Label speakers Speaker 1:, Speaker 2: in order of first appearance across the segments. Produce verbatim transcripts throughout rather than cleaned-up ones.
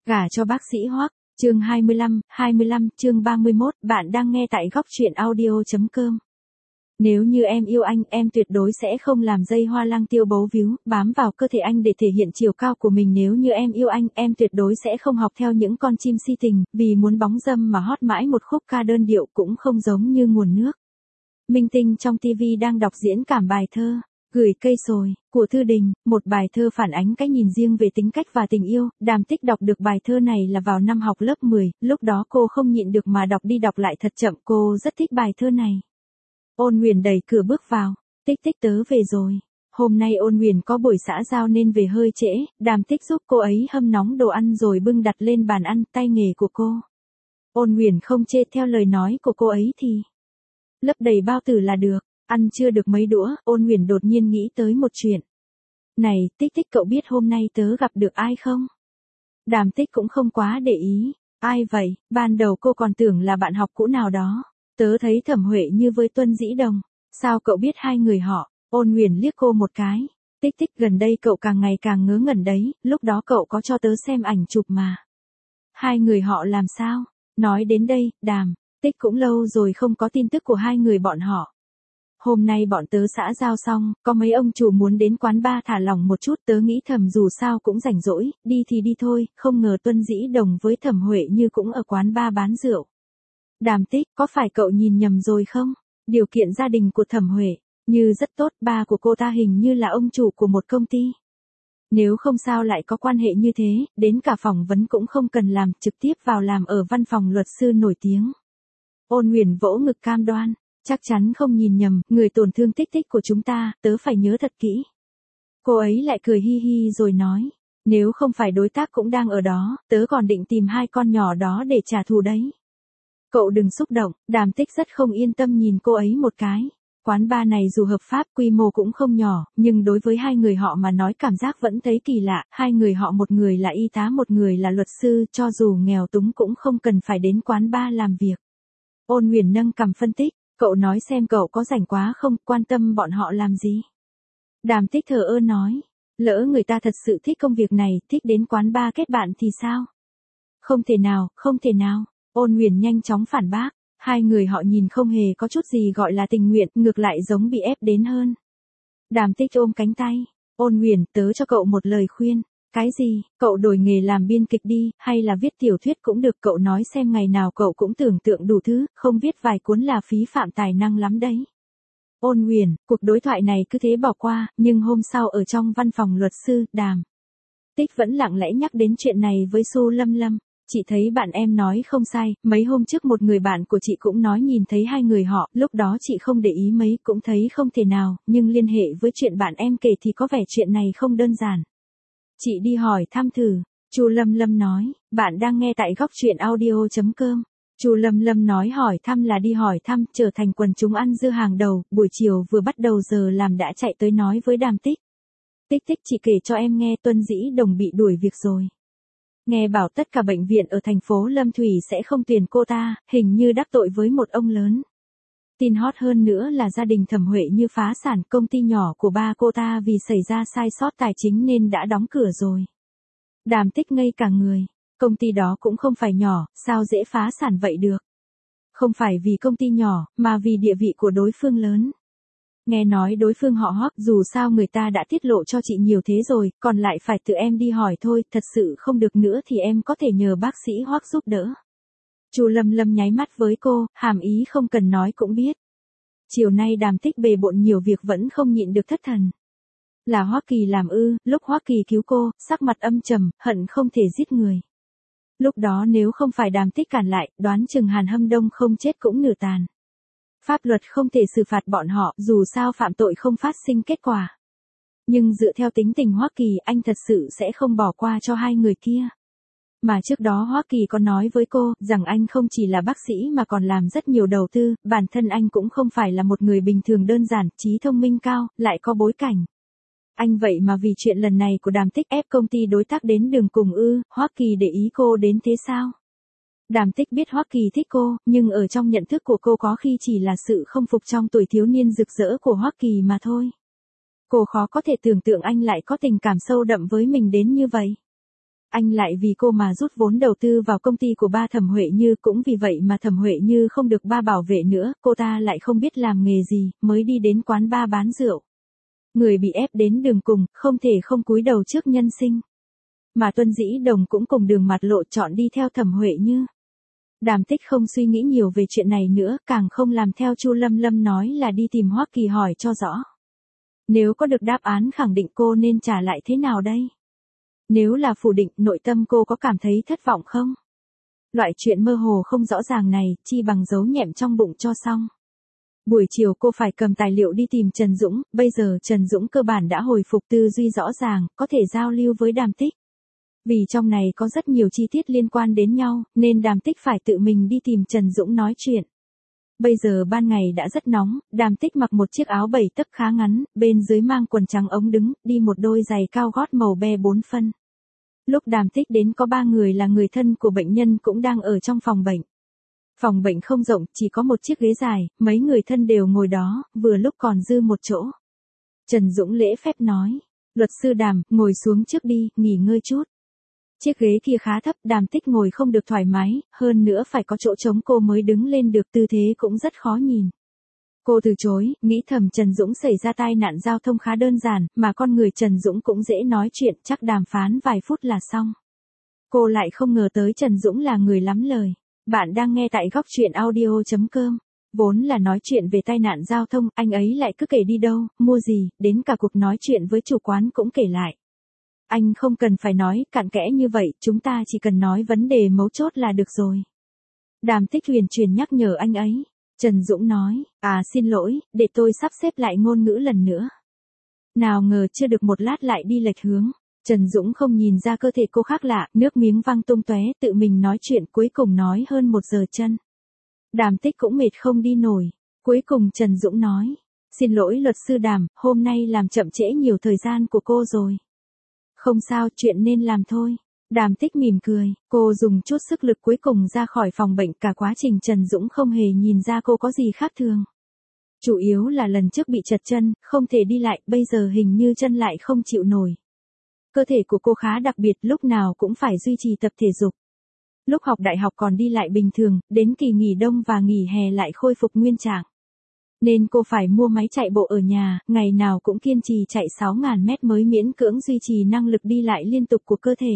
Speaker 1: Gả cho bác sĩ Hoắc, chương hai mươi lăm, hai mươi lăm, chương ba mươi mốt, bạn đang nghe tại góc truyện audio chấm com. Nếu như em yêu anh, em tuyệt đối sẽ không làm dây hoa lang tiêu bấu víu, bám vào cơ thể anh để thể hiện chiều cao của mình. Nếu như em yêu anh, em tuyệt đối sẽ không học theo những con chim si tình, vì muốn bóng dâm mà hót mãi một khúc ca đơn điệu cũng không giống như nguồn nước. Minh tinh trong ti vi đang đọc diễn cảm bài thơ Gửi cây sồi, của Thư Đình, một bài thơ phản ánh cái nhìn riêng về tính cách và tình yêu. Đàm Tích đọc được bài thơ này là vào năm học lớp mười, lúc đó cô không nhịn được mà đọc đi đọc lại thật chậm, cô rất thích bài thơ này. Ôn Nguyền đẩy cửa bước vào, Tích Tích tớ về rồi. Hôm nay Ôn Nguyền có buổi xã giao nên về hơi trễ, Đàm Tích giúp cô ấy hâm nóng đồ ăn rồi bưng đặt lên bàn ăn, tay nghề của cô. Ôn Nguyền không chê, theo lời nói của cô ấy thì lấp đầy bao tử là được. Ăn chưa được mấy đũa, Ôn Nguyền đột nhiên nghĩ tới một chuyện. Này, Tích Tích, cậu biết hôm nay tớ gặp được ai không? Đàm Tích cũng không quá để ý. Ai vậy? Ban đầu cô còn tưởng là bạn học cũ nào đó. Tớ thấy Thẩm Huệ Như với Tuân Dĩ Đồng. Sao cậu biết hai người họ? Ôn Nguyền liếc cô một cái. Tích Tích, gần đây cậu càng ngày càng ngớ ngẩn đấy, lúc đó cậu có cho tớ xem ảnh chụp mà. Hai người họ làm sao? Nói đến đây, Đàm Tích cũng lâu rồi không có tin tức của hai người bọn họ. Hôm nay bọn tớ xã giao xong, có mấy ông chủ muốn đến quán bar thả lỏng một chút, tớ nghĩ thầm dù sao cũng rảnh rỗi, đi thì đi thôi, không ngờ Tuân Dĩ Đồng với Thẩm Huệ Như cũng ở quán bar bán rượu. Đàm Tích, có phải cậu nhìn nhầm rồi không? Điều kiện gia đình của Thẩm Huệ Như rất tốt, ba của cô ta hình như là ông chủ của một công ty. Nếu không sao lại có quan hệ như thế, đến cả phỏng vấn cũng không cần làm, trực tiếp vào làm ở văn phòng luật sư nổi tiếng. Ôn Nguyền vỗ ngực cam đoan. Chắc chắn không nhìn nhầm, người tổn thương Tích Tích của chúng ta, tớ phải nhớ thật kỹ. Cô ấy lại cười hi hi rồi nói, nếu không phải đối tác cũng đang ở đó, tớ còn định tìm hai con nhỏ đó để trả thù đấy. Cậu đừng xúc động, Đàm Tích rất không yên tâm nhìn cô ấy một cái. Quán bar này dù hợp pháp, quy mô cũng không nhỏ, nhưng đối với hai người họ mà nói cảm giác vẫn thấy kỳ lạ. Hai người họ, một người là y tá, một người là luật sư, cho dù nghèo túng cũng không cần phải đến quán bar làm việc. Ôn Nguyền nâng cằm phân tích. Cậu nói xem cậu có rảnh quá không, quan tâm bọn họ làm gì? Đàm Tích thờ ơ nói, lỡ người ta thật sự thích công việc này, thích đến quán bar kết bạn thì sao? Không thể nào, không thể nào. Ôn Nguyền nhanh chóng phản bác, hai người họ nhìn không hề có chút gì gọi là tình nguyện, ngược lại giống bị ép đến hơn. Đàm Tích ôm cánh tay, Ôn Nguyền, tớ cho cậu một lời khuyên. Cái gì? Cậu đổi nghề làm biên kịch đi, hay là viết tiểu thuyết cũng được, cậu nói xem ngày nào cậu cũng tưởng tượng đủ thứ, không viết vài cuốn là phí phạm tài năng lắm đấy. Ôn Nguyền, cuộc đối thoại này cứ thế bỏ qua, nhưng hôm sau ở trong văn phòng luật sư, Đàm Tích vẫn lặng lẽ nhắc đến chuyện này với Su Lâm Lâm. Chị thấy bạn em nói không sai, mấy hôm trước một người bạn của chị cũng nói nhìn thấy hai người họ, lúc đó chị không để ý mấy, cũng thấy không thể nào, nhưng liên hệ với chuyện bạn em kể thì có vẻ chuyện này không đơn giản. Chị đi hỏi thăm thử, Chu Lâm Lâm nói, bạn đang nghe tại góc truyện audio chấm com. Chu Lâm Lâm nói hỏi thăm là đi hỏi thăm, trở thành quần chúng ăn dưa hàng đầu, buổi chiều vừa bắt đầu giờ làm đã chạy tới nói với Đàm Tích. Tích Tích, chị kể cho em nghe, Tuân Dĩ Đồng bị đuổi việc rồi. Nghe bảo tất cả bệnh viện ở thành phố Lâm Thủy sẽ không tuyển cô ta, hình như đắc tội với một ông lớn. Tin hot hơn nữa là gia đình Thẩm Huệ Như phá sản, công ty nhỏ của ba cô ta vì xảy ra sai sót tài chính nên đã đóng cửa rồi. Đàm Tích ngây cả người, công ty đó cũng không phải nhỏ, sao dễ phá sản vậy được? Không phải vì công ty nhỏ, mà vì địa vị của đối phương lớn. Nghe nói đối phương họ Hoắc, dù sao người ta đã tiết lộ cho chị nhiều thế rồi, còn lại phải tự em đi hỏi thôi, thật sự không được nữa thì em có thể nhờ bác sĩ Hoắc giúp đỡ. Chu Lâm Lâm nháy mắt với cô, hàm ý không cần nói cũng biết. Chiều nay Đàm Tích bề bộn nhiều việc vẫn không nhịn được thất thần. Là Hoắc Kỳ làm ư? Lúc Hoắc Kỳ cứu cô, sắc mặt âm trầm, hận không thể giết người. Lúc đó nếu không phải Đàm Tích cản lại, đoán chừng Hàn Hâm Đông không chết cũng nửa tàn. Pháp luật không thể xử phạt bọn họ, dù sao phạm tội không phát sinh kết quả. Nhưng dựa theo tính tình Hoắc Kỳ, anh thật sự sẽ không bỏ qua cho hai người kia. Mà trước đó Hoắc Kỳ có nói với cô, rằng anh không chỉ là bác sĩ mà còn làm rất nhiều đầu tư, bản thân anh cũng không phải là một người bình thường đơn giản, trí thông minh cao, lại có bối cảnh. Anh vậy mà vì chuyện lần này của Đàm Tích ép công ty đối tác đến đường cùng ư? Hoắc Kỳ để ý cô đến thế sao? Đàm Tích biết Hoắc Kỳ thích cô, nhưng ở trong nhận thức của cô có khi chỉ là sự không phục trong tuổi thiếu niên rực rỡ của Hoắc Kỳ mà thôi. Cô khó có thể tưởng tượng anh lại có tình cảm sâu đậm với mình đến như vậy. Anh lại vì cô mà rút vốn đầu tư vào công ty của ba Thẩm Huệ Như, cũng vì vậy mà Thẩm Huệ Như không được ba bảo vệ nữa, cô ta lại không biết làm nghề gì, mới đi đến quán bar bán rượu. Người bị ép đến đường cùng, không thể không cúi đầu trước nhân sinh. Mà Tuân Dĩ Đồng cũng cùng đường mặt lộ chọn đi theo Thẩm Huệ Như. Đàm Tích không suy nghĩ nhiều về chuyện này nữa, càng không làm theo Chu Lâm Lâm nói là đi tìm Hoắc Kỳ hỏi cho rõ. Nếu có được đáp án khẳng định cô nên trả lại thế nào đây? Nếu là phủ định, nội tâm cô có cảm thấy thất vọng không? Loại chuyện mơ hồ không rõ ràng này, chi bằng giấu nhẹm trong bụng cho xong. Buổi chiều cô phải cầm tài liệu đi tìm Trần Dũng, bây giờ Trần Dũng cơ bản đã hồi phục tư duy rõ ràng, có thể giao lưu với Đàm Tích. Vì trong này có rất nhiều chi tiết liên quan đến nhau, nên Đàm Tích phải tự mình đi tìm Trần Dũng nói chuyện. Bây giờ ban ngày đã rất nóng, Đàm Tích mặc một chiếc áo bảy tấc khá ngắn, bên dưới mang quần trắng ống đứng, đi một đôi giày cao gót màu be bốn phân. Lúc Đàm Tích đến có ba người là người thân của bệnh nhân cũng đang ở trong phòng bệnh. Phòng bệnh không rộng, chỉ có một chiếc ghế dài, mấy người thân đều ngồi đó, vừa lúc còn dư một chỗ. Trần Dũng lễ phép nói, luật sư Đàm, ngồi xuống trước đi, nghỉ ngơi chút. Chiếc ghế kia khá thấp, Đàm Tích ngồi không được thoải mái, hơn nữa phải có chỗ trống cô mới đứng lên được, tư thế cũng rất khó nhìn. Cô từ chối, nghĩ thầm Trần Dũng xảy ra tai nạn giao thông khá đơn giản, mà con người Trần Dũng cũng dễ nói chuyện, chắc đàm phán vài phút là xong. Cô lại không ngờ tới Trần Dũng là người lắm lời. Bạn đang nghe tại góc truyện audio chấm com. Vốn là nói chuyện về tai nạn giao thông, anh ấy lại cứ kể đi đâu, mua gì, đến cả cuộc nói chuyện với chủ quán cũng kể lại. Anh không cần phải nói cặn kẽ như vậy, chúng ta chỉ cần nói vấn đề mấu chốt là được rồi. Đàm Tích huyền truyền nhắc nhở anh ấy. Trần Dũng nói, à xin lỗi, để tôi sắp xếp lại ngôn ngữ lần nữa. Nào ngờ chưa được một lát lại đi lệch hướng. Trần Dũng không nhìn ra cơ thể cô khác lạ, nước miếng văng tung tóe, tự mình nói chuyện cuối cùng nói hơn một giờ chân. Đàm Tích cũng mệt không đi nổi. Cuối cùng Trần Dũng nói, xin lỗi luật sư Đàm, hôm nay làm chậm trễ nhiều thời gian của cô rồi. Không sao, chuyện nên làm thôi. Đàm Tích mỉm cười, cô dùng chút sức lực cuối cùng ra khỏi phòng bệnh, cả quá trình Trần Dũng không hề nhìn ra cô có gì khác thường. Chủ yếu là lần trước bị trật chân, không thể đi lại, bây giờ hình như chân lại không chịu nổi. Cơ thể của cô khá đặc biệt, lúc nào cũng phải duy trì tập thể dục. Lúc học đại học còn đi lại bình thường, đến kỳ nghỉ đông và nghỉ hè lại khôi phục nguyên trạng. Nên cô phải mua máy chạy bộ ở nhà, ngày nào cũng kiên trì chạy sáu nghìn mét mới miễn cưỡng duy trì năng lực đi lại liên tục của cơ thể.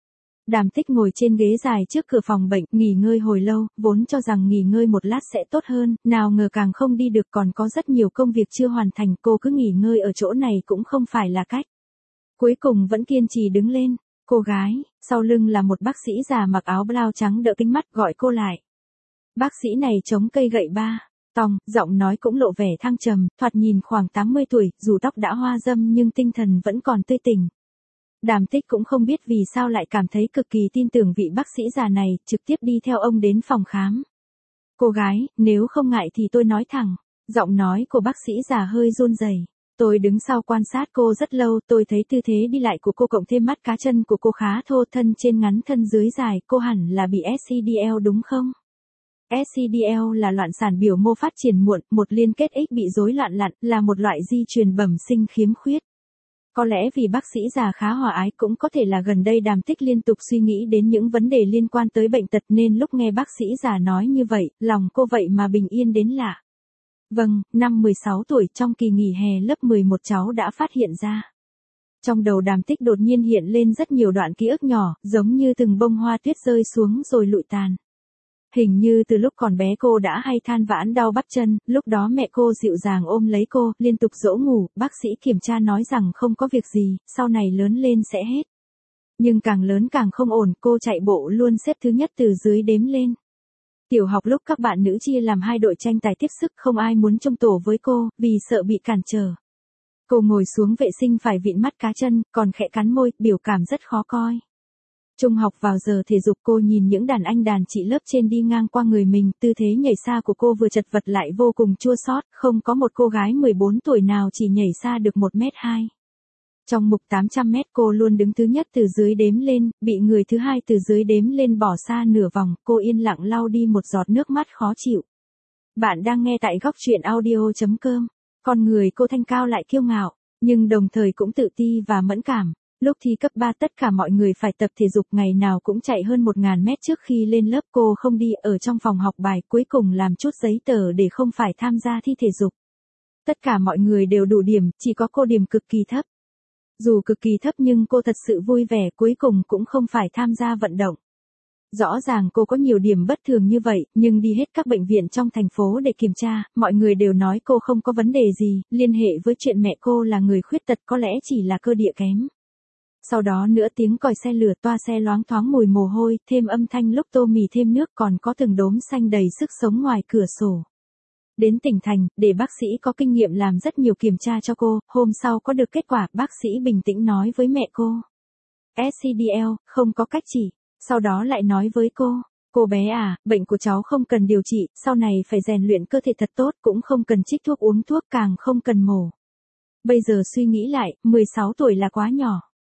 Speaker 1: Đàm Tích ngồi trên ghế dài trước cửa phòng bệnh, nghỉ ngơi hồi lâu, vốn cho rằng nghỉ ngơi một lát sẽ tốt hơn, nào ngờ càng không đi được, còn có rất nhiều công việc chưa hoàn thành, cô cứ nghỉ ngơi ở chỗ này cũng không phải là cách. Cuối cùng vẫn kiên trì đứng lên, cô gái, sau lưng là một bác sĩ già mặc áo blau trắng đỡ kính mắt gọi cô lại. Bác sĩ này chống cây gậy ba, tòng, giọng nói cũng lộ vẻ thăng trầm, thoạt nhìn khoảng tám mươi tuổi, dù tóc đã hoa râm nhưng tinh thần vẫn còn tươi tỉnh. Đàm Tích cũng không biết vì sao lại cảm thấy cực kỳ tin tưởng vị bác sĩ già này, trực tiếp đi theo ông đến phòng khám. Cô gái, nếu không ngại thì tôi nói thẳng. Giọng nói của bác sĩ già hơi run rẩy. Tôi đứng sau quan sát cô rất lâu, tôi thấy tư thế đi lại của cô cộng thêm mắt cá chân của cô khá thô, thân trên ngắn thân dưới dài, cô hẳn là bị ét xê đê lờ đúng không? ét xê đê lờ là loạn sản biểu mô phát triển muộn, một liên kết X bị rối loạn lặn, là một loại di truyền bẩm sinh khiếm khuyết. Có lẽ vì bác sĩ già khá hòa ái, cũng có thể là gần đây Đàm Tích liên tục suy nghĩ đến những vấn đề liên quan tới bệnh tật nên lúc nghe bác sĩ già nói như vậy, lòng cô vậy mà bình yên đến lạ. Vâng, năm mười sáu tuổi trong kỳ nghỉ hè lớp mười một cháu đã phát hiện ra. Trong đầu Đàm Tích đột nhiên hiện lên rất nhiều đoạn ký ức nhỏ, giống như từng bông hoa tuyết rơi xuống rồi lụi tàn. Hình như từ lúc còn bé cô đã hay than vãn đau bắp chân, lúc đó mẹ cô dịu dàng ôm lấy cô, liên tục dỗ ngủ, bác sĩ kiểm tra nói rằng không có việc gì, sau này lớn lên sẽ hết. Nhưng càng lớn càng không ổn, cô chạy bộ luôn xếp thứ nhất từ dưới đếm lên. Tiểu học lúc các bạn nữ chia làm hai đội tranh tài tiếp sức, không ai muốn chung tổ với cô, vì sợ bị cản trở. Cô ngồi xuống vệ sinh phải vịn mắt cá chân, còn khẽ cắn môi, biểu cảm rất khó coi. Trung học vào giờ thể dục, cô nhìn những đàn anh đàn chị lớp trên đi ngang qua người mình, tư thế nhảy xa của cô vừa chật vật lại vô cùng chua xót, không có một cô gái mười bốn tuổi nào chỉ nhảy xa được một mét hai. Trong mục tám trăm mét cô luôn đứng thứ nhất từ dưới đếm lên, bị người thứ hai từ dưới đếm lên bỏ xa nửa vòng, cô yên lặng lau đi một giọt nước mắt khó chịu. Bạn đang nghe tại góc truyện audio chấm com. Con người cô thanh cao lại kiêu ngạo, nhưng đồng thời cũng tự ti và mẫn cảm. Lúc thi cấp ba tất cả mọi người phải tập thể dục ngày nào cũng chạy hơn một nghìn mét trước khi lên lớp, cô không đi, ở trong phòng học bài, cuối cùng làm chút giấy tờ để không phải tham gia thi thể dục. Tất cả mọi người đều đủ điểm, chỉ có cô điểm cực kỳ thấp. Dù cực kỳ thấp nhưng cô thật sự vui vẻ, cuối cùng cũng không phải tham gia vận động. Rõ ràng cô có nhiều điểm bất thường như vậy, nhưng đi hết các bệnh viện trong thành phố để kiểm tra, mọi người đều nói cô không có vấn đề gì, liên hệ với chuyện mẹ cô là người khuyết tật có lẽ chỉ là cơ địa kém. Sau đó nữa tiếng còi xe lửa, toa xe loáng thoáng mùi mồ hôi, thêm âm thanh lúc tô mì thêm nước, còn có từng đốm xanh đầy sức sống ngoài cửa sổ. Đến tỉnh thành, để bác sĩ có kinh nghiệm làm rất nhiều kiểm tra cho cô, hôm sau có được kết quả, bác sĩ bình tĩnh nói với mẹ cô. ét xê đê lờ, không có cách chỉ. Sau đó lại nói với cô, cô bé à, bệnh của cháu không cần điều trị, sau này phải rèn luyện cơ thể thật tốt, cũng không cần trích thuốc uống thuốc, càng không cần mổ. Bây giờ suy nghĩ lại, mười sáu tuổi là quá nhỏ.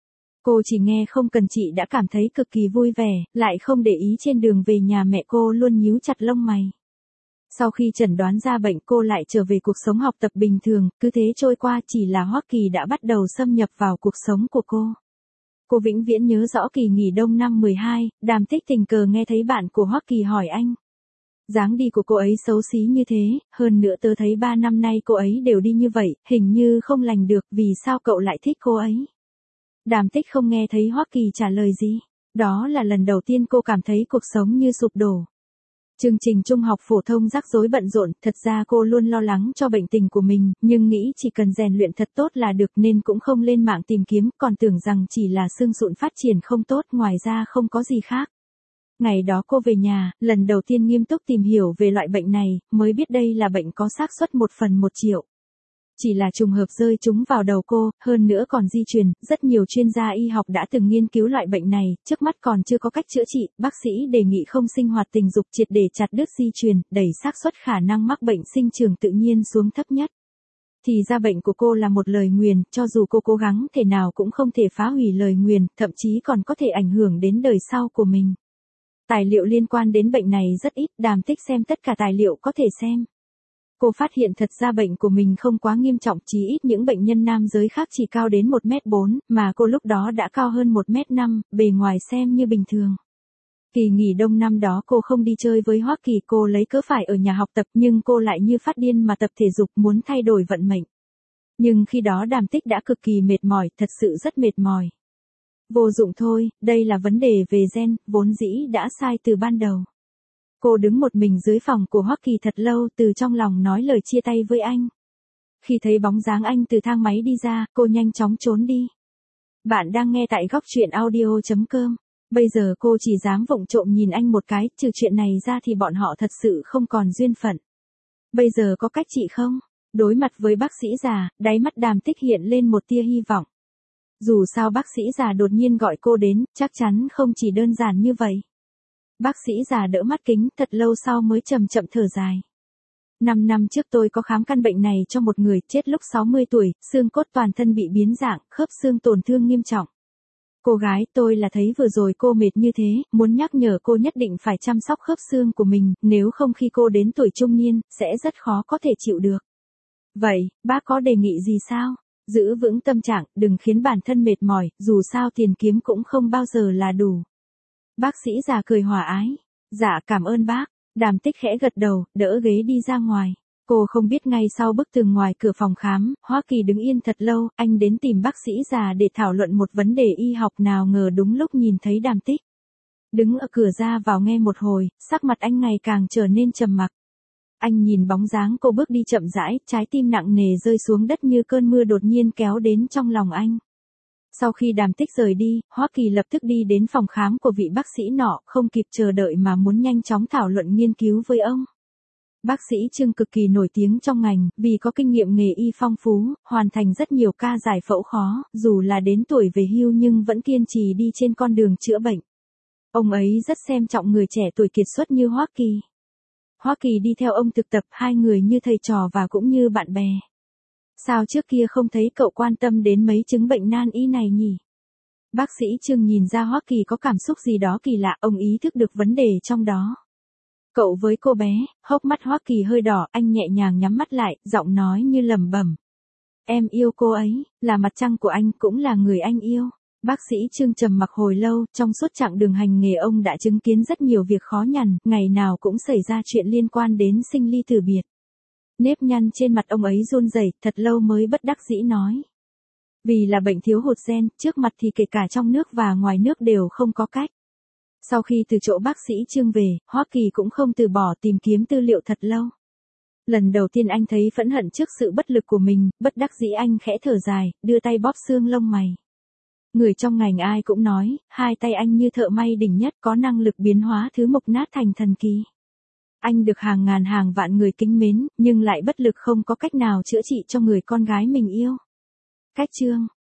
Speaker 1: Cô chỉ nghe không cần trị đã cảm thấy cực kỳ vui vẻ, lại không để ý trên đường về nhà mẹ cô luôn nhíu chặt lông mày. Sau khi chẩn đoán ra bệnh cô lại trở về cuộc sống học tập bình thường, cứ thế trôi qua, chỉ là Hoa Kỳ đã bắt đầu xâm nhập vào cuộc sống của cô. Cô vĩnh viễn nhớ rõ kỳ nghỉ đông năm mười hai, Đàm Tích tình cờ nghe thấy bạn của Hoa Kỳ hỏi anh. Dáng đi của cô ấy xấu xí như thế, hơn nữa tớ thấy ba năm nay cô ấy đều đi như vậy, hình như không lành được, vì sao cậu lại thích cô ấy? Đàm Tích không nghe thấy Hoa Kỳ trả lời gì. Đó là lần đầu tiên cô cảm thấy cuộc sống như sụp đổ. Chương trình trung học phổ thông rắc rối bận rộn, thật ra cô luôn lo lắng cho bệnh tình của mình, nhưng nghĩ chỉ cần rèn luyện thật tốt là được nên cũng không lên mạng tìm kiếm, còn tưởng rằng chỉ là xương sụn phát triển không tốt, ngoài ra không có gì khác. Ngày đó cô về nhà, lần đầu tiên nghiêm túc tìm hiểu về loại bệnh này, mới biết đây là bệnh có xác suất một phần một triệu. Chỉ là trùng hợp rơi chúng vào đầu cô, hơn nữa còn di truyền, rất nhiều chuyên gia y học đã từng nghiên cứu loại bệnh này, trước mắt còn chưa có cách chữa trị, bác sĩ đề nghị không sinh hoạt tình dục triệt để chặt đứt di truyền, đẩy xác suất khả năng mắc bệnh sinh trưởng tự nhiên xuống thấp nhất. Thì ra bệnh của cô là một lời nguyền, cho dù cô cố gắng thế nào cũng không thể phá hủy lời nguyền, thậm chí còn có thể ảnh hưởng đến đời sau của mình. Tài liệu liên quan đến bệnh này rất ít, Đàm Tích xem tất cả tài liệu có thể xem. Cô phát hiện thật ra bệnh của mình không quá nghiêm trọng, chí ít những bệnh nhân nam giới khác chỉ cao đến một mét bốn, mà cô lúc đó đã cao hơn một mét năm, bề ngoài xem như bình thường. Kỳ nghỉ đông năm đó cô không đi chơi với Hoa Kỳ, cô lấy cớ phải ở nhà học tập, nhưng cô lại như phát điên mà tập thể dục, muốn thay đổi vận mệnh. Nhưng khi đó Đàm Tích đã cực kỳ mệt mỏi, thật sự rất mệt mỏi. Vô dụng thôi, đây là vấn đề về gen, vốn dĩ đã sai từ ban đầu. Cô đứng một mình dưới phòng của Hoa Kỳ thật lâu, từ trong lòng nói lời chia tay với anh. Khi thấy bóng dáng anh từ thang máy đi ra, cô nhanh chóng trốn đi. Bạn đang nghe tại góc truyện audio chấm com. Bây giờ cô chỉ dám vụng trộm nhìn anh một cái, trừ chuyện này ra thì bọn họ thật sự không còn duyên phận. Bây giờ có cách trị không? Đối mặt với bác sĩ già, đáy mắt Đàm Tích hiện lên một tia hy vọng. Dù sao bác sĩ già đột nhiên gọi cô đến, chắc chắn không chỉ đơn giản như vậy. Bác sĩ già đỡ mắt kính, thật lâu sau mới chậm chậm thở dài. Năm năm trước tôi có khám căn bệnh này cho một người, chết lúc sáu mươi tuổi, xương cốt toàn thân bị biến dạng, khớp xương tổn thương nghiêm trọng. Cô gái, tôi là thấy vừa rồi cô mệt như thế, muốn nhắc nhở cô nhất định phải chăm sóc khớp xương của mình, nếu không khi cô đến tuổi trung niên, sẽ rất khó có thể chịu được. Vậy, bác có đề nghị gì sao? Giữ vững tâm trạng, đừng khiến bản thân mệt mỏi, dù sao tiền kiếm cũng không bao giờ là đủ. Bác sĩ già cười hòa ái. Dạ cảm ơn bác. Đàm Tích khẽ gật đầu, đỡ ghế đi ra ngoài. Cô không biết ngay sau bức tường ngoài cửa phòng khám, Hoa Kỳ đứng yên thật lâu, anh đến tìm bác sĩ già để thảo luận một vấn đề y học, nào ngờ đúng lúc nhìn thấy Đàm Tích. Đứng ở cửa ra vào nghe một hồi, sắc mặt anh ngày càng trở nên trầm mặc. Anh nhìn bóng dáng cô bước đi chậm rãi, trái tim nặng nề rơi xuống đất như cơn mưa đột nhiên kéo đến trong lòng anh. Sau khi Đàm Tích rời đi, Hoa Kỳ lập tức đi đến phòng khám của vị bác sĩ nọ, không kịp chờ đợi mà muốn nhanh chóng thảo luận nghiên cứu với ông. Bác sĩ Trương cực kỳ nổi tiếng trong ngành, vì có kinh nghiệm nghề y phong phú, hoàn thành rất nhiều ca giải phẫu khó, dù là đến tuổi về hưu nhưng vẫn kiên trì đi trên con đường chữa bệnh. Ông ấy rất xem trọng người trẻ tuổi kiệt xuất như Hoa Kỳ. Hoa Kỳ đi theo ông thực tập, hai người như thầy trò và cũng như bạn bè. Sao trước kia không thấy cậu quan tâm đến mấy chứng bệnh nan y này nhỉ? Bác sĩ Trương nhìn ra Hoa Kỳ có cảm xúc gì đó kỳ lạ, ông ý thức được vấn đề trong đó. Cậu với cô bé, hốc mắt Hoa Kỳ hơi đỏ, anh nhẹ nhàng nhắm mắt lại, giọng nói như lẩm bẩm. Em yêu cô ấy, là mặt trăng của anh, cũng là người anh yêu. Bác sĩ Trương trầm mặc hồi lâu, trong suốt chặng đường hành nghề ông đã chứng kiến rất nhiều việc khó nhằn, ngày nào cũng xảy ra chuyện liên quan đến sinh ly tử biệt. Nếp nhăn trên mặt ông ấy run rẩy, thật lâu mới bất đắc dĩ nói. Vì là bệnh thiếu hụt gen, trước mặt thì kể cả trong nước và ngoài nước đều không có cách. Sau khi từ chỗ bác sĩ Trương về, Hoa Kỳ cũng không từ bỏ tìm kiếm tư liệu thật lâu. Lần đầu tiên anh thấy phẫn hận trước sự bất lực của mình, bất đắc dĩ anh khẽ thở dài, đưa tay bóp xương lông mày. Người trong ngành ai cũng nói, hai tay anh như thợ may đỉnh nhất có năng lực biến hóa thứ mục nát thành thần kỳ. Anh được hàng ngàn hàng vạn người kính mến, nhưng lại bất lực không có cách nào chữa trị cho người con gái mình yêu. Cách Trương